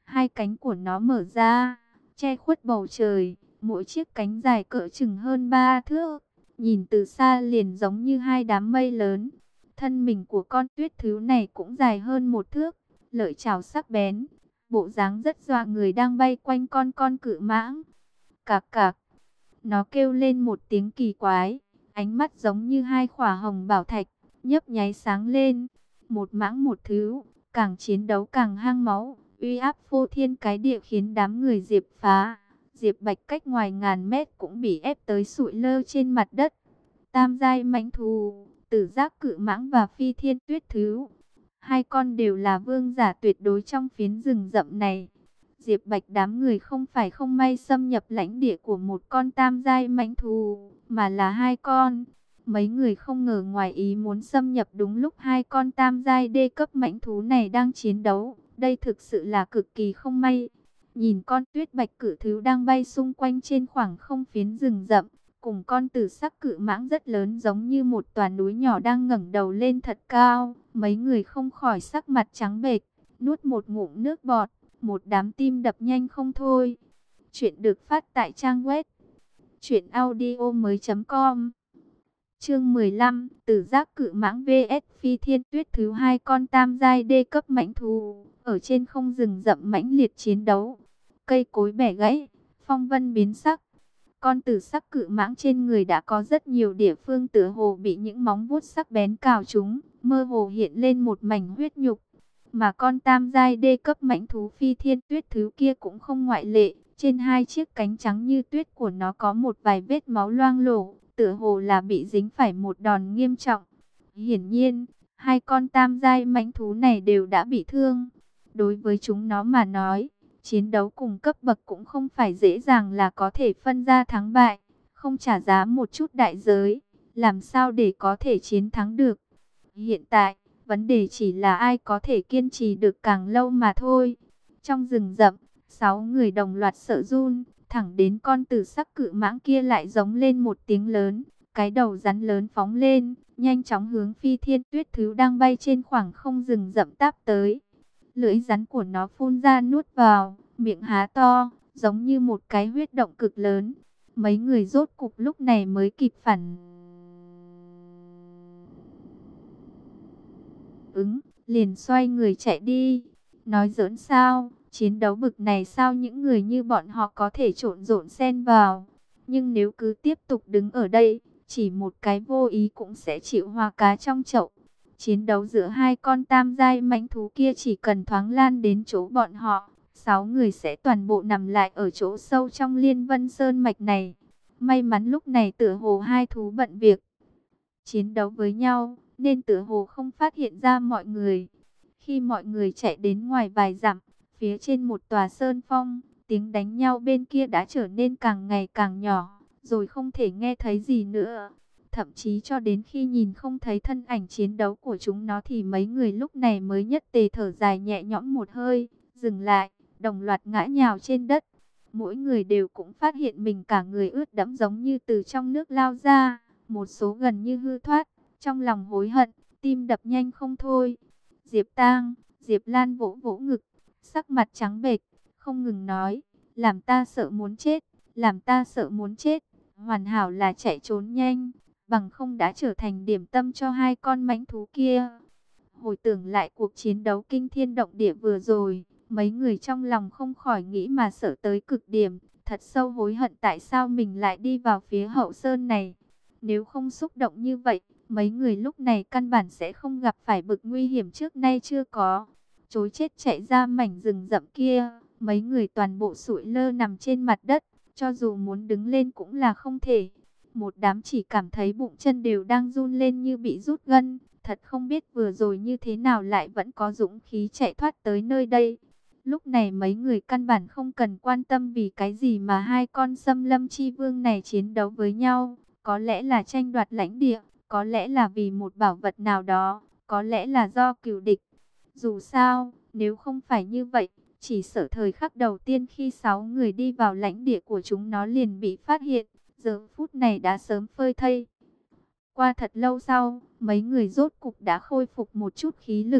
Hai cánh của nó mở ra, che khuất bầu trời, mỗi chiếc cánh dài cỡ chừng hơn 3 thước, nhìn từ xa liền giống như hai đám mây lớn. Thân mình của con tuyết thứu này cũng dài hơn 1 thước, lợi chảo sắc bén, bộ dáng rất dọa người đang bay quanh con cự mãng. Cạc cạc, nó kêu lên một tiếng kỳ quái, ánh mắt giống như hai khỏa hồng bảo thạch, nhấp nháy sáng lên. Một mãng một thứu, càng chiến đấu càng hăng máu, uy áp phô thiên cái địa khiến đám người Diệp Phá, Diệp Bạch cách ngoài ngàn mét cũng bị ép tới sụi lơ trên mặt đất. Tam giai mãnh thú, Tử Giác cự mãng và Phi Thiên Tuyết thứu, hai con đều là vương giả tuyệt đối trong phiến rừng rậm này. Diệp Bạch đám người không phải không may xâm nhập lãnh địa của một con tam giai mãnh thú, mà là hai con. Mấy người không ngờ ngoài ý muốn xâm nhập đúng lúc hai con tam giai đê cấp mãnh thú này đang chiến đấu. Đây thực sự là cực kỳ không may. Nhìn con tuyết bạch cự thú đang bay xung quanh trên khoảng không phiến rừng rậm, cùng con tử sắc cự mãng rất lớn giống như một tòa núi nhỏ đang ngẩng đầu lên thật cao. Mấy người không khỏi sắc mặt trắng bệch, nuốt một ngụm nước bọt, một đám tim đập nhanh không thôi. Chuyện được phát tại trang web truyệnaudiomoi.com. Chương 15, Tử Giác cự mãng vs Phi Thiên Tuyết thứu, hai con tam giai đê cấp mãnh thú ở trên không rừng rậm mãnh liệt chiến đấu. Cây cối bẻ gãy, phong vân biến sắc. Con tử sắc cự mãng trên người đã có rất nhiều địa phương tựa hồ bị những móng vuốt sắc bén cào trúng, mơ hồ hiện lên một mảnh huyết nhục. Mà con tam giai đê cấp mãnh thú Phi Thiên Tuyết thứu kia cũng không ngoại lệ, trên hai chiếc cánh trắng như tuyết của nó có một vài vết máu loang lổ, tựa hồ là bị dính phải một đòn nghiêm trọng. Hiển nhiên, hai con tam giai mãnh thú này đều đã bị thương. Đối với chúng nó mà nói, chiến đấu cùng cấp bậc cũng không phải dễ dàng là có thể phân ra thắng bại, không trả giá một chút đại giới, làm sao để có thể chiến thắng được. Hiện tại, vấn đề chỉ là ai có thể kiên trì được càng lâu mà thôi. Trong rừng rậm, 6 người đồng loạt sợ run, thẳng đến con tử sắc cự mãng kia lại giống lên một tiếng lớn, cái đầu rắn lớn phóng lên, nhanh chóng hướng Phi Thiên Tuyết thứu đang bay trên khoảng không rừng rậm táp tới. Lưỡi rắn của nó phun ra nuốt vào, miệng há to, giống như một cái huyết động cực lớn. Mấy người rốt cục lúc này mới kịp phản ứng, liền xoay người chạy đi. Nói giỡn sao, chiến đấu bực này sao những người như bọn họ có thể trộn rộn xen vào. Nhưng nếu cứ tiếp tục đứng ở đây, chỉ một cái vô ý cũng sẽ chịu hoa cá trong chậu. Chiến đấu giữa hai con tam giai mãnh thú kia chỉ cần thoáng lan đến chỗ bọn họ, 6 người sẽ toàn bộ nằm lại ở chỗ sâu trong Liên Vân Sơn mạch này. May mắn lúc này tựa hồ hai thú bận việc chiến đấu với nhau, nên tựa hồ không phát hiện ra mọi người. Khi mọi người chạy đến ngoài vài dặm, phía trên một tòa sơn phong, tiếng đánh nhau bên kia đã trở nên càng ngày càng nhỏ, rồi không thể nghe thấy gì nữa. Thậm chí cho đến khi nhìn không thấy thân ảnh chiến đấu của chúng nó thì mấy người lúc này mới nhất tề thở dài nhẹ nhõm một hơi, dừng lại, đồng loạt ngã nhào trên đất. Mỗi người đều cũng phát hiện mình cả người ướt đẫm giống như từ trong nước lao ra, một số gần như hư thoát, trong lòng hối hận, tim đập nhanh không thôi. Diệp Tang, Diệp Lan vỗ vỗ ngực, sắc mặt trắng bệch, không ngừng nói, làm ta sợ muốn chết, làm ta sợ muốn chết. Hoàn hảo là chạy trốn nhanh, bằng không đã trở thành điểm tâm cho hai con mãnh thú kia. Hồi tưởng lại cuộc chiến đấu kinh thiên động địa vừa rồi, mấy người trong lòng không khỏi nghĩ mà sợ tới cực điểm, thật sâu hối hận tại sao mình lại đi vào phía hậu sơn này. Nếu không xúc động như vậy, mấy người lúc này căn bản sẽ không gặp phải bực nguy hiểm trước nay chưa có. Trối chết chạy ra mảnh rừng rậm kia, mấy người toàn bộ sụi lơ nằm trên mặt đất, cho dù muốn đứng lên cũng là không thể. Một đám chỉ cảm thấy bụng chân đều đang run lên như bị rút gân, thật không biết vừa rồi như thế nào lại vẫn có dũng khí chạy thoát tới nơi đây. Lúc này mấy người căn bản không cần quan tâm vì cái gì mà hai con xâm lâm chi vương này chiến đấu với nhau. Có lẽ là tranh đoạt lãnh địa, có lẽ là vì một bảo vật nào đó, có lẽ là do cừu địch. Dù sao, nếu không phải như vậy, chỉ sợ thời khắc đầu tiên khi 6 người đi vào lãnh địa của chúng nó liền bị phát hiện, giờ phút này đã sớm phơi thây. Qua thật lâu sau, mấy người rốt cục đã khôi phục một chút khí lực.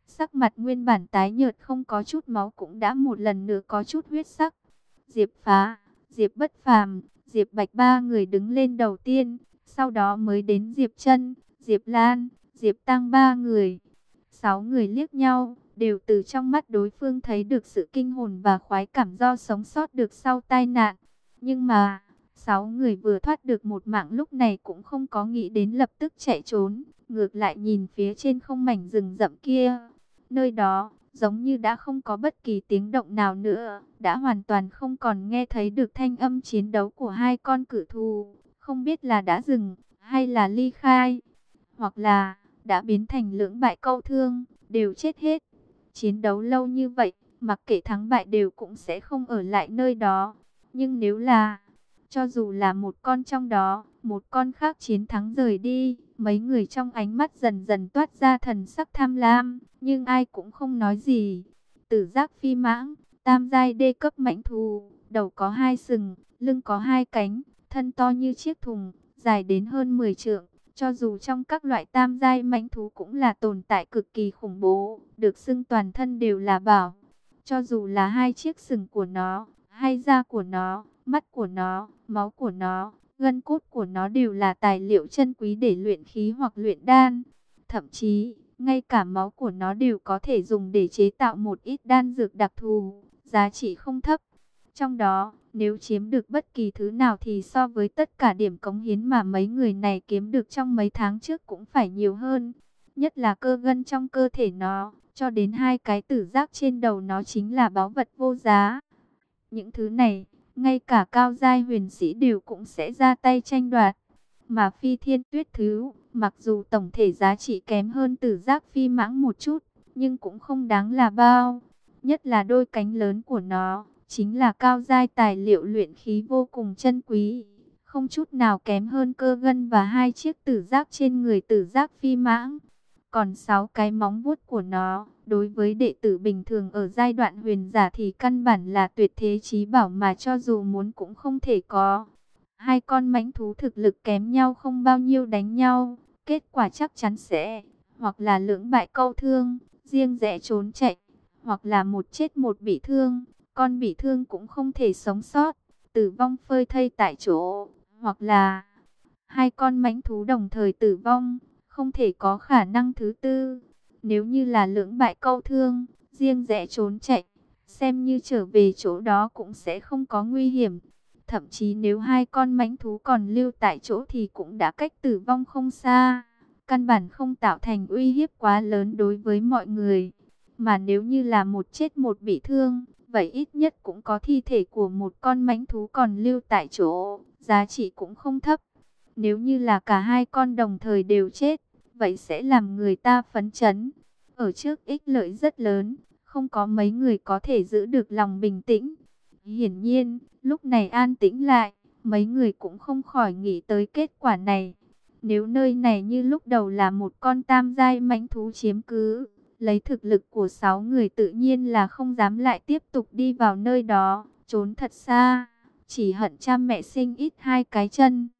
Sắc mặt nguyên bản tái nhợt không có chút máu cũng đã một lần nữa có chút huyết sắc. Diệp Phá, Diệp Bất Phàm, Diệp Bạch ba người đứng lên đầu tiên, sau đó mới đến Diệp Trân, Diệp Lan, Diệp Tăng ba người. 6 người liếc nhau, đều từ trong mắt đối phương thấy được sự kinh hồn và khoái cảm do sống sót được sau tai nạn. Nhưng mà, 6 người vừa thoát được một mạng lúc này cũng không có nghĩ đến lập tức chạy trốn, ngược lại nhìn phía trên không mảnh rừng rậm kia. Nơi đó, giống như đã không có bất kỳ tiếng động nào nữa, đã hoàn toàn không còn nghe thấy được thanh âm chiến đấu của hai con cự thú, không biết là đã dừng, hay là ly khai, hoặc là đã biến thành lưỡng bại câu thương, đều chết hết. Chiến đấu lâu như vậy, mặc kệ thắng bại đều cũng sẽ không ở lại nơi đó. Nhưng nếu là, cho dù là một con trong đó, một con khác chiến thắng rời đi, mấy người trong ánh mắt dần dần toát ra thần sắc tham lam, nhưng ai cũng không nói gì. Tử giác phi mãng, tam giai đê cấp mãnh thú, đầu có 2 sừng, lưng có 2 cánh, thân to như chiếc thùng, dài đến hơn 10 trượng. Cho dù trong các loại tam giai mãnh thú cũng là tồn tại cực kỳ khủng bố, được xưng toàn thân đều là bảo. Cho dù là 2 chiếc sừng của nó, hay da của nó, mắt của nó, máu của nó, gân cốt của nó đều là tài liệu chân quý để luyện khí hoặc luyện đan. Thậm chí, ngay cả máu của nó đều có thể dùng để chế tạo một ít đan dược đặc thù, giá trị không thấp. Trong đó, nếu chiếm được bất kỳ thứ nào thì so với tất cả điểm cống hiến mà mấy người này kiếm được trong mấy tháng trước cũng phải nhiều hơn. Nhất là cơ gân trong cơ thể nó, cho đến 2 cái tử giác trên đầu nó chính là báu vật vô giá. Những thứ này, ngay cả cao giai huyền sĩ đều cũng sẽ ra tay tranh đoạt. Mà phi thiên tuyết thứ, mặc dù tổng thể giá trị kém hơn tử giác phi mãng một chút, nhưng cũng không đáng là bao. Nhất là đôi cánh lớn của nó, chính là cao giai tài liệu luyện khí vô cùng chân quý, không chút nào kém hơn cơ gân và 2 chiếc tử giác trên người tử giác phi mãng. Còn 6 cái móng vuốt của nó, đối với đệ tử bình thường ở giai đoạn huyền giả thì căn bản là tuyệt thế chí bảo mà cho dù muốn cũng không thể có. 2 con mãnh thú thực lực kém nhau không bao nhiêu đánh nhau, kết quả chắc chắn sẽ hoặc là lưỡng bại câu thương, riêng rẽ trốn chạy, hoặc là một chết một bị thương, con bị thương cũng không thể sống sót, tử vong phơi thây tại chỗ, hoặc là 2 con mãnh thú đồng thời tử vong, không thể có khả năng thứ tư. Nếu như là lưỡng bại câu thương, riêng rẽ trốn chạy, xem như trở về chỗ đó cũng sẽ không có nguy hiểm. Thậm chí nếu 2 con mãnh thú còn lưu tại chỗ thì cũng đã cách tử vong không xa, căn bản không tạo thành uy hiếp quá lớn đối với mọi người. Mà nếu như là một chết một bị thương, vậy ít nhất cũng có thi thể của một con mãnh thú còn lưu tại chỗ, giá trị cũng không thấp. Nếu như là cả 2 con đồng thời đều chết, vậy sẽ làm người ta phấn chấn. Ở trước ích lợi rất lớn, không có mấy người có thể giữ được lòng bình tĩnh. Hiển nhiên, lúc này an tĩnh lại, mấy người cũng không khỏi nghĩ tới kết quả này. Nếu nơi này như lúc đầu là một con tam giai mãnh thú chiếm cứ, lấy thực lực của 6 người tự nhiên là không dám lại tiếp tục đi vào nơi đó, trốn thật xa, chỉ hận cha mẹ sinh ít 2 cái chân.